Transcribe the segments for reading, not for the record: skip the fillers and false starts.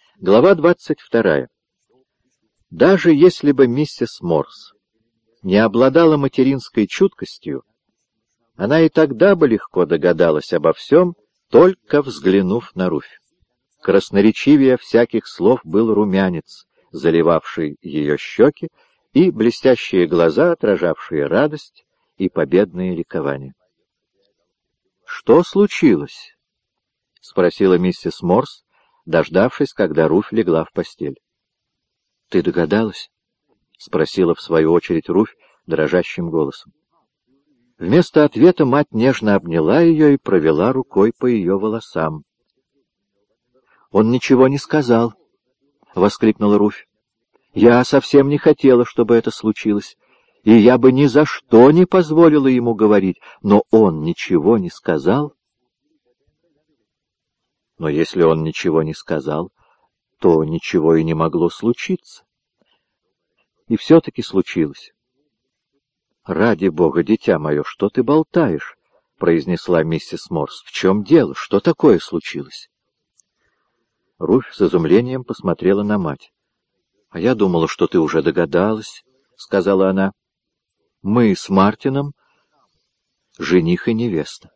Глава 22. Даже если бы миссис Морс не обладала материнской чуткостью, она и тогда бы легко догадалась обо всем, только взглянув на Руфь. Красноречивее всяких слов был румянец, заливавший ее щеки, и блестящие глаза, отражавшие радость и победное ликование. «Что случилось?» — спросила миссис Морс, дождавшись, когда Руфь легла в постель. «Ты догадалась?» — спросила в свою очередь Руфь дрожащим голосом. Вместо ответа мать нежно обняла ее и провела рукой по ее волосам. «Он ничего не сказал», — воскликнула Руфь. «Я совсем не хотела, чтобы это случилось, и я бы ни за что не позволила ему говорить, но он ничего не сказал». «Но если он ничего не сказал, то ничего и не могло случиться». И все-таки случилось. «Ради Бога, дитя мое, что ты болтаешь?» — произнесла миссис Морс. «В чем дело? Что такое случилось?» Руфь с изумлением посмотрела на мать. «А я думала, что ты уже догадалась», — сказала она. «Мы с Мартином жених и невеста».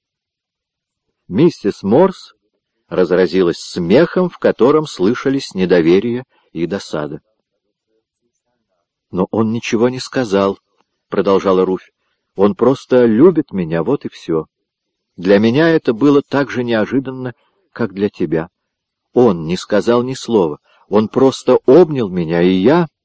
Миссис Морс разразилась смехом, в котором слышались недоверие и досада. «Но он ничего не сказал», — продолжала Руфь. «Он просто любит меня, вот и все. Для меня это было так же неожиданно, как для тебя. Он не сказал ни слова, он просто обнял меня, и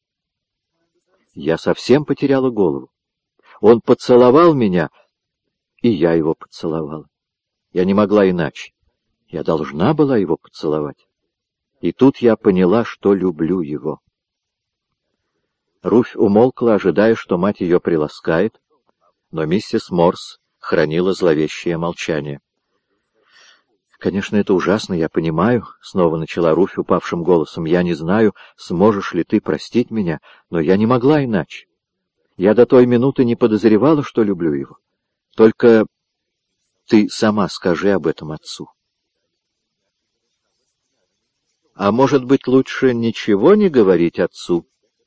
я совсем потеряла голову. Он поцеловал меня, и я его поцеловала. Я не могла иначе. Я должна была его поцеловать. И тут я поняла, что люблю его». Руфь умолкла, ожидая, что мать ее приласкает, но миссис Морс хранила зловещее молчание. «Конечно, это ужасно, я понимаю», — снова начала Руфь упавшим голосом. «Я не знаю, сможешь ли ты простить меня, но я не могла иначе. Я до той минуты не подозревала, что люблю его. Только ты сама скажи об этом отцу». «А может быть, лучше ничего не говорить отцу?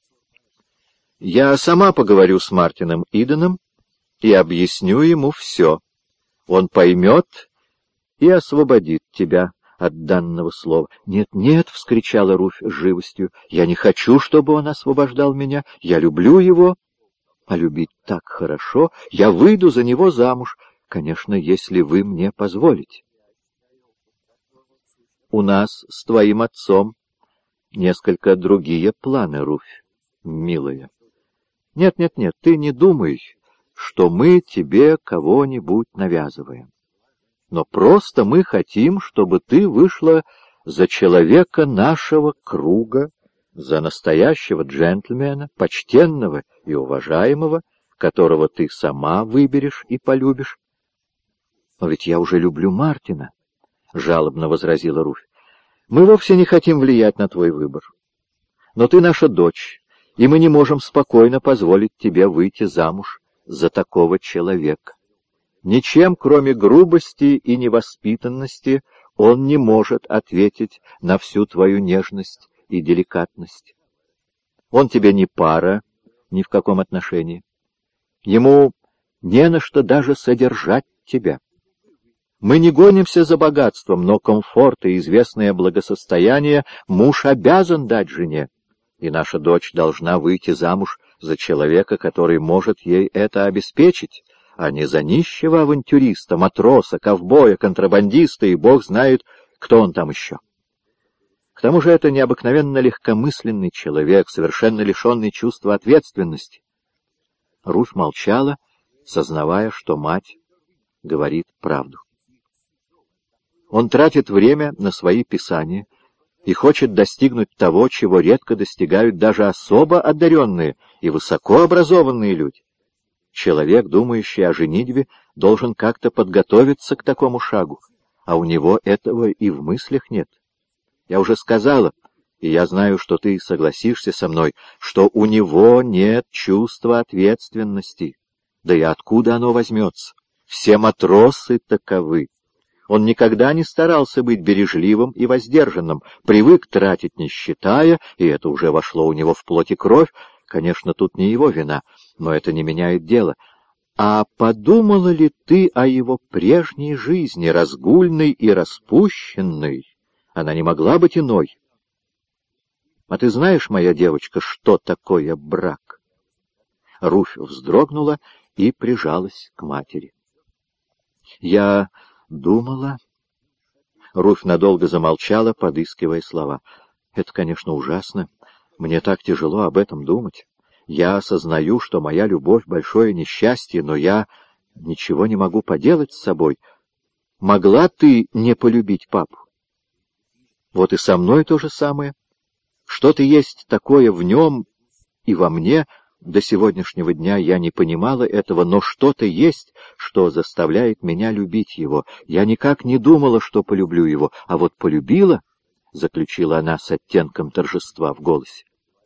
Я сама поговорю с Мартином Иденом и объясню ему все. Он поймет и освободит тебя от данного слова». «Нет, нет!» — вскричала Руфь с живостью. «Я не хочу, чтобы он освобождал меня. Я люблю его. А любить так хорошо. Я выйду за него замуж. Конечно, если вы мне позволите». «У нас с твоим отцом несколько другие планы, Руфь, милая. Нет, ты не думай, что мы тебе кого-нибудь навязываем. Но просто мы хотим, чтобы ты вышла за человека нашего круга, за настоящего джентльмена, почтенного и уважаемого, которого ты сама выберешь и полюбишь». «Но ведь я уже люблю Мартина», — жалобно возразила Руфь. «Мы вовсе не хотим влиять на твой выбор. Но ты наша дочь, и мы не можем спокойно позволить тебе выйти замуж за такого человека. Ничем, кроме грубости и невоспитанности, он не может ответить на всю твою нежность и деликатность. Он тебе не пара ни в каком отношении. Ему не на что даже содержать тебя. Мы не гонимся за богатством, но комфорт и известное благосостояние муж обязан дать жене, и наша дочь должна выйти замуж за человека, который может ей это обеспечить, а не за нищего авантюриста, матроса, ковбоя, контрабандиста и бог знает, кто он там еще. К тому же это необыкновенно легкомысленный человек, совершенно лишенный чувства ответственности. Руфь молчала, сознавая, что мать говорит правду. Он тратит время на свои писания и хочет достигнуть того, чего редко достигают даже особо одаренные и высокообразованные люди. Человек, думающий о женитьбе, должен как-то подготовиться к такому шагу, а у него этого и в мыслях нет. Я уже сказала, и я знаю, что ты согласишься со мной, что у него нет чувства ответственности. Да и откуда оно возьмется? Все матросы таковы. Он никогда не старался быть бережливым и воздержанным, привык тратить не считая, и это уже вошло у него в плоть и кровь. Конечно, тут не его вина, но это не меняет дела. А подумала ли ты о его прежней жизни, разгульной и распущенной? Она не могла быть иной. А ты знаешь, моя девочка, что такое брак? Руфь вздрогнула и прижалась к матери. Я думала... Руфь надолго замолчала, подыскивая слова. Это, конечно, ужасно. Мне так тяжело об этом думать. Я осознаю, что моя любовь — большое несчастье, но я ничего не могу поделать с собой. Могла ты не полюбить папу? Вот и со мной то же самое. Что-то есть такое в нем и во мне. До сегодняшнего дня я не понимала этого, но что-то есть, что заставляет меня любить его. Я никак не думала, что полюблю его, а вот полюбила, — заключила она с оттенком торжества в голосе.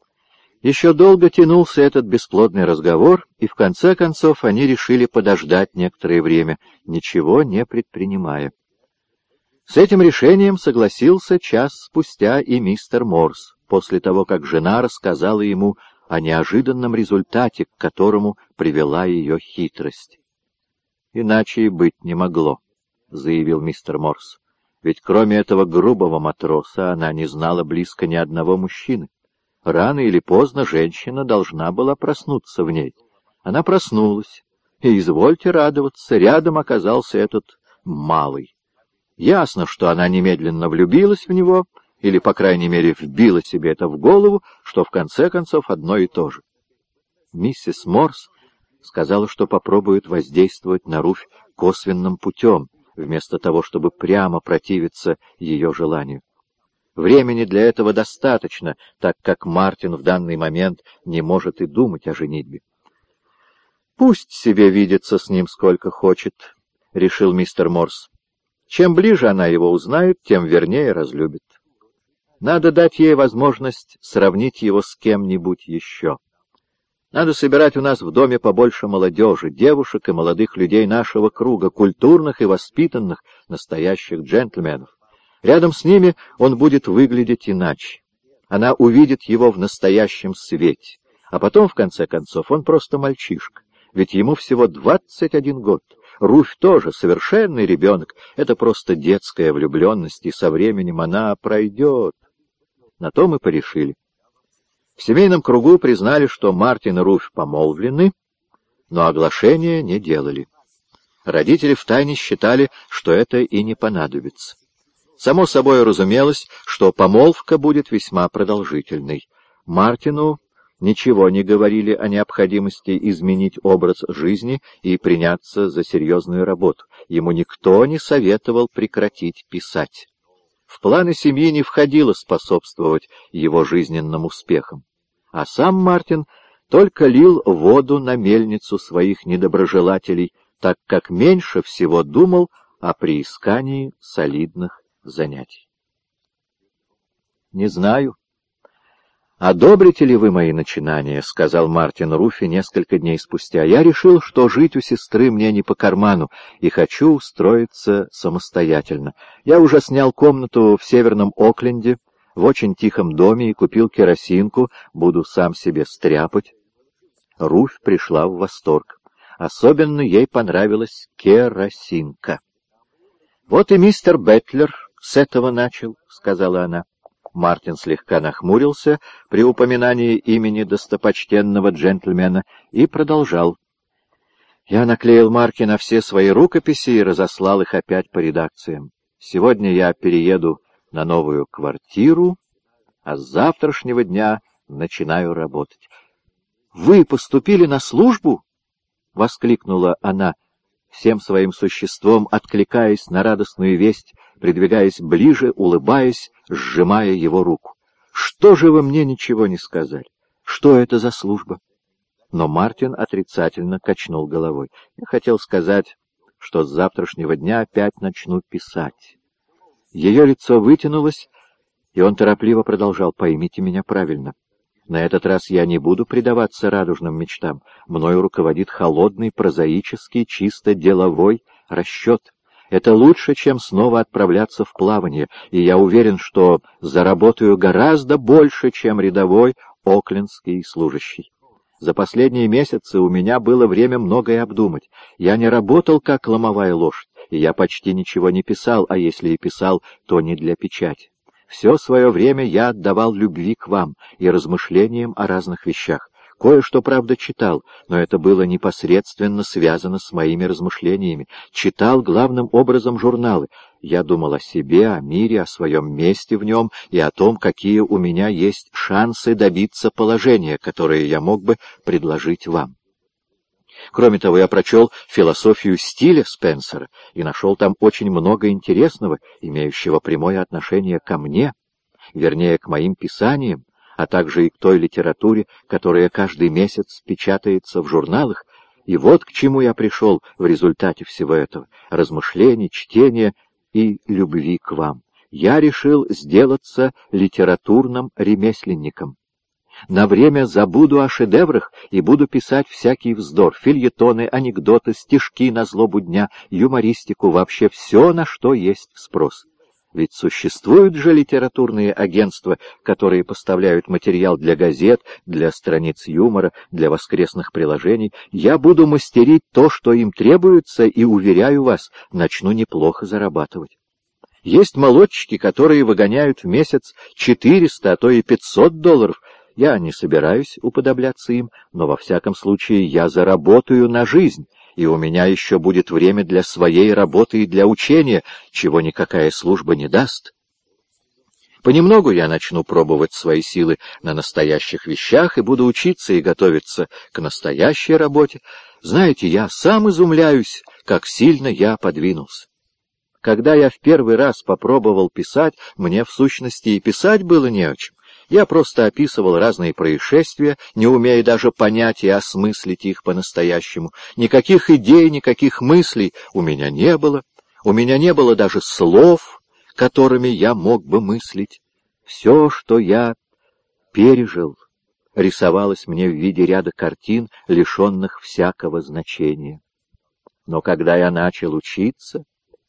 Еще долго тянулся этот бесплодный разговор, и в конце концов они решили подождать некоторое время, ничего не предпринимая. С этим решением согласился час спустя и мистер Морс, после того, как жена рассказала ему о неожиданном результате, к которому привела ее хитрость. «Иначе и быть не могло», — заявил мистер Морс, «ведь кроме этого грубого матроса она не знала близко ни одного мужчины. Рано или поздно женщина должна была проснуться в ней. Она проснулась, и, извольте радоваться, рядом оказался этот малый. Ясно, что она немедленно влюбилась в него, или, по крайней мере, вбила себе это в голову, что в конце концов одно и то же. Миссис Морс сказала, что попробует воздействовать на Руфь косвенным путем, вместо того, чтобы прямо противиться ее желанию. Времени для этого достаточно, так как Мартин в данный момент не может и думать о женитьбе. «Пусть себе видится с ним сколько хочет», — решил мистер Морс. «Чем ближе она его узнает, тем вернее разлюбит. Надо дать ей возможность сравнить его с кем-нибудь еще. Надо собирать у нас в доме побольше молодежи, девушек и молодых людей нашего круга, культурных и воспитанных, настоящих джентльменов. Рядом с ними он будет выглядеть иначе. Она увидит его в настоящем свете. А потом, в конце концов, он просто мальчишка. Ведь ему всего 21 год. Руфь тоже совершенный ребенок. Это просто детская влюбленность, и со временем она пройдет. На то мы порешили. В семейном кругу признали, что Мартин и Руфь помолвлены, но оглашения не делали. Родители втайне считали, что это и не понадобится. Само собой разумелось, что помолвка будет весьма продолжительной. Мартину ничего не говорили о необходимости изменить образ жизни и приняться за серьезную работу. Ему никто не советовал прекратить писать. В планы семьи не входило способствовать его жизненным успехам. А сам Мартин только лил воду на мельницу своих недоброжелателей, так как меньше всего думал о приискании солидных занятий. «Не знаю, одобрите ли вы мои начинания», — сказал Мартин Руфи несколько дней спустя. «Я решил, что жить у сестры мне не по карману, и хочу устроиться самостоятельно. Я уже снял комнату в Северном Окленде, в очень тихом доме, и купил керосинку, буду сам себе стряпать». Руфь пришла в восторг. Особенно ей понравилась керосинка. «Вот и мистер Бэтлер с этого начал», — сказала она. Мартин слегка нахмурился при упоминании имени достопочтенного джентльмена и продолжал. «Я наклеил марки на все свои рукописи и разослал их опять по редакциям. Сегодня я перееду на новую квартиру, а с завтрашнего дня начинаю работать». «Вы поступили на службу?» — воскликнула она, всем своим существом откликаясь на радостную весть, придвигаясь ближе, улыбаясь, сжимая его руку. «Что же вы мне ничего не сказали? Что это за служба?» Но Мартин отрицательно качнул головой. «Я хотел сказать, что с завтрашнего дня опять начну писать». Ее лицо вытянулось, и он торопливо продолжал: «Поймите меня правильно. На этот раз я не буду предаваться радужным мечтам. Мною руководит холодный, прозаический, чисто деловой расчет. Это лучше, чем снова отправляться в плавание, и я уверен, что заработаю гораздо больше, чем рядовой оклендский служащий. За последние месяцы у меня было время многое обдумать. Я не работал как ломовая лошадь, и я почти ничего не писал, а если и писал, то не для печати. Все свое время я отдавал любви к вам и размышлениям о разных вещах. Кое-что, правда, читал, но это было непосредственно связано с моими размышлениями. Читал главным образом журналы. Я думал о себе, о мире, о своем месте в нем и о том, какие у меня есть шансы добиться положения, которое я мог бы предложить вам. Кроме того, я прочел «Философию стиля» Спенсера и нашел там очень много интересного, имеющего прямое отношение ко мне, вернее, к моим писаниям, а также и к той литературе, которая каждый месяц печатается в журналах. И вот к чему я пришел в результате всего этого — размышлений, чтения и любви к вам. Я решил сделаться литературным ремесленником. На время забуду о шедеврах и буду писать всякий вздор, фельетоны, анекдоты, стишки на злобу дня, юмористику, вообще все, на что есть спрос. Ведь существуют же литературные агентства, которые поставляют материал для газет, для страниц юмора, для воскресных приложений. Я буду мастерить то, что им требуется, и, уверяю вас, начну неплохо зарабатывать. Есть молодчики, которые выгоняют в месяц 400, а то и $500. Я не собираюсь уподобляться им, но во всяком случае я заработаю на жизнь, и у меня еще будет время для своей работы и для учения, чего никакая служба не даст. Понемногу я начну пробовать свои силы на настоящих вещах и буду учиться и готовиться к настоящей работе. Знаете, я сам изумляюсь, как сильно я подвинулся. Когда я в первый раз попробовал писать, мне в сущности и писать было не о чем. Я просто описывал разные происшествия, не умея даже понять и осмыслить их по-настоящему. Никаких идей, никаких мыслей у меня не было. У меня не было даже слов, которыми я мог бы мыслить. Все, что я пережил, рисовалось мне в виде ряда картин, лишенных всякого значения. Но когда я начал учиться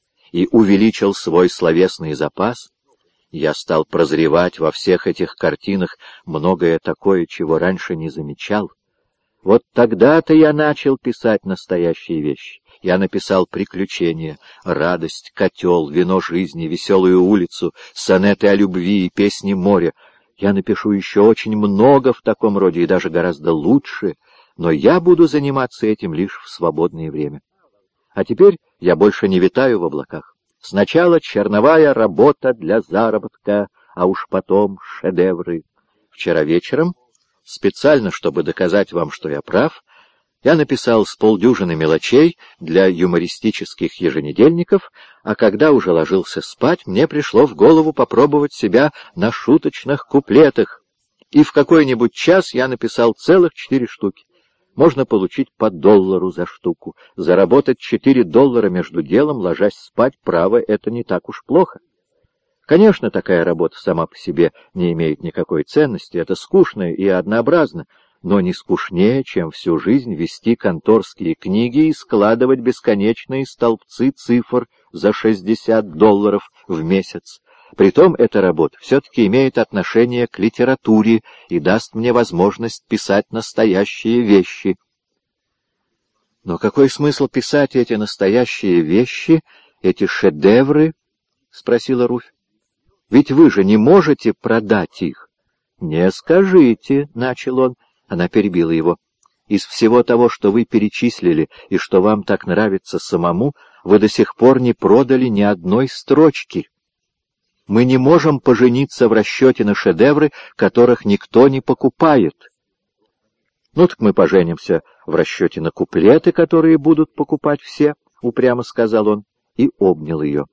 и увеличил свой словесный запас, я стал прозревать во всех этих картинах многое такое, чего раньше не замечал. Вот тогда-то я начал писать настоящие вещи. Я написал приключения, радость, котел, вино жизни, веселую улицу, сонеты о любви и песни моря. Я напишу еще очень много в таком роде и даже гораздо лучше, но я буду заниматься этим лишь в свободное время. А теперь я больше не витаю в облаках. Сначала черновая работа для заработка, а уж потом шедевры. Вчера вечером, специально чтобы доказать вам, что я прав, я написал с полдюжины мелочей для юмористических еженедельников, а когда уже ложился спать, мне пришло в голову попробовать себя на шуточных куплетах, и в какой-нибудь час я написал целых 4 штуки. Можно получить по $1 за штуку. Заработать $4 между делом, ложась спать, право, это не так уж плохо. Конечно, такая работа сама по себе не имеет никакой ценности, это скучно и однообразно, но не скучнее, чем всю жизнь вести конторские книги и складывать бесконечные столбцы цифр за $60 в месяц. Притом эта работа все-таки имеет отношение к литературе и даст мне возможность писать настоящие вещи. Но какой смысл писать эти настоящие вещи, эти шедевры? — спросила Руфь. — Ведь вы же не можете продать их. — Не скажите, — начал он. Она перебила его. — Из всего того, что вы перечислили и что вам так нравится самому, вы до сих пор не продали ни одной строчки. Мы не можем пожениться в расчете на шедевры, которых никто не покупает. Ну так мы поженимся в расчете на куплеты, которые будут покупать все, — упрямо сказал он и обнял ее.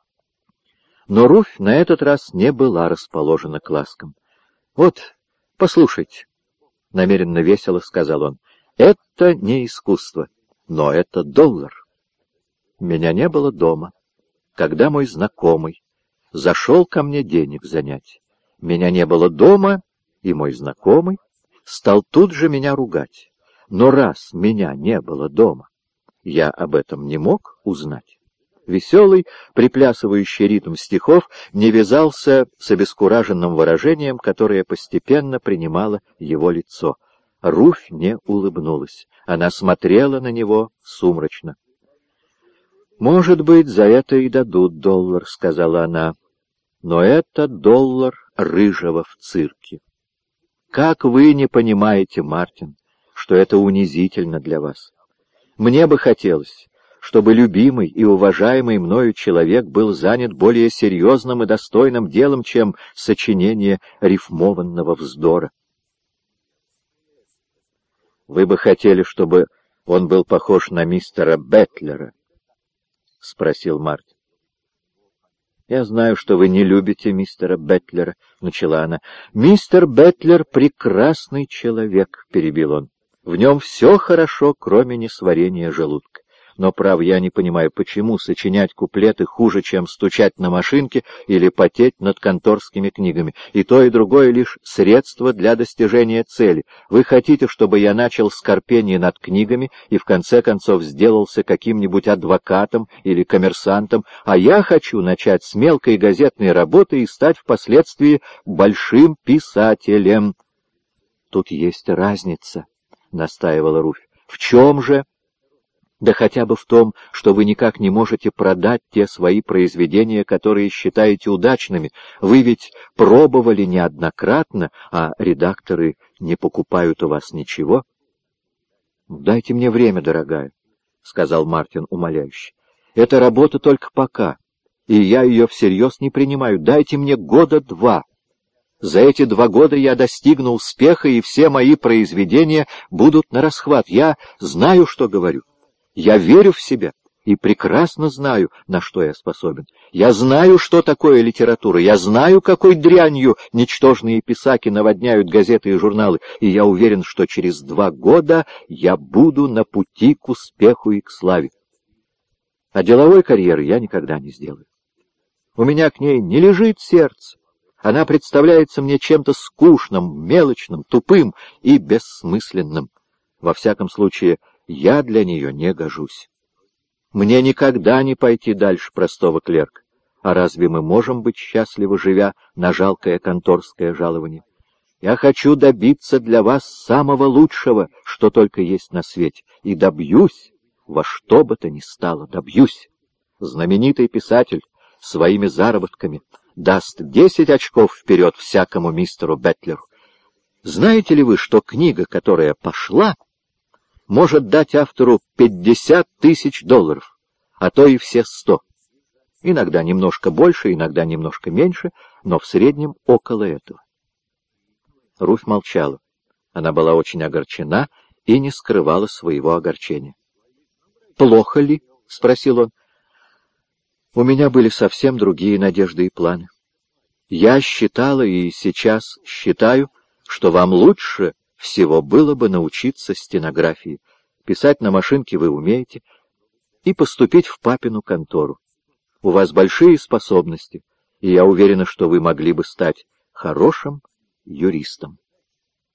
Но Руфь на этот раз не была расположена к ласкам. — Вот, послушайте, — намеренно весело сказал он, — это не искусство, но это $1. Меня не было дома, когда мой знакомый зашел ко мне денег занять. Меня не было дома, и мой знакомый стал тут же меня ругать. Но раз меня не было дома, я об этом не мог узнать. Веселый, приплясывающий ритм стихов не вязался с обескураженным выражением, которое постепенно принимало его лицо. Руфь не улыбнулась. Она смотрела на него сумрачно. «Может быть, за это и дадут $1, — сказала она, — но это $1 рыжего в цирке. Как вы не понимаете, Мартин, что это унизительно для вас? Мне бы хотелось, чтобы любимый и уважаемый мною человек был занят более серьезным и достойным делом, чем сочинение рифмованного вздора. Вы бы хотели, чтобы он был похож на мистера Бэтлера? — спросил Мартин. — Я знаю, что вы не любите мистера Бэтлера, — начала она. — Мистер Бэтлер — прекрасный человек, — перебил он. — В нем все хорошо, кроме несварения желудка. Но, право, я не понимаю, почему сочинять куплеты хуже, чем стучать на машинке или потеть над конторскими книгами. И то, и другое лишь средство для достижения цели. Вы хотите, чтобы я начал с корпения над книгами и в конце концов сделался каким-нибудь адвокатом или коммерсантом, а я хочу начать с мелкой газетной работы и стать впоследствии большим писателем. — Тут есть разница, — настаивала Руфь. — В чем же? Да хотя бы в том, что вы никак не можете продать те свои произведения, которые считаете удачными. Вы ведь пробовали неоднократно, а редакторы не покупают у вас ничего. — Дайте мне время, дорогая, — сказал Мартин умоляюще. — Эта работа только пока, и я ее всерьез не принимаю. Дайте мне 2 года. За эти 2 года я достигну успеха, и все мои произведения будут нарасхват. Я знаю, что говорю. Я верю в себя и прекрасно знаю, на что я способен. Я знаю, что такое литература. Я знаю, какой дрянью ничтожные писаки наводняют газеты и журналы. И я уверен, что через 2 года я буду на пути к успеху и к славе. А деловой карьеры я никогда не сделаю. У меня к ней не лежит сердце. Она представляется мне чем-то скучным, мелочным, тупым и бессмысленным. Во всяком случае, я для нее не гожусь. Мне никогда не пойти дальше простого клерка. А разве мы можем быть счастливы, живя на жалкое конторское жалование? Я хочу добиться для вас самого лучшего, что только есть на свете, и добьюсь, во что бы то ни стало, добьюсь. Знаменитый писатель своими заработками даст 10 очков вперед всякому мистеру Бэтлеру. Знаете ли вы, что книга, которая пошла, может дать автору $50 000, а то и все 100. Иногда немножко больше, иногда немножко меньше, но в среднем около этого. Руфь молчала. Она была очень огорчена и не скрывала своего огорчения. «Плохо ли?» — спросил он. «У меня были совсем другие надежды и планы. Я считала и сейчас считаю, что вам лучше всего было бы научиться стенографии. Писать на машинке вы умеете, и поступить в папину контору. У вас большие способности, и я уверена, что вы могли бы стать хорошим юристом».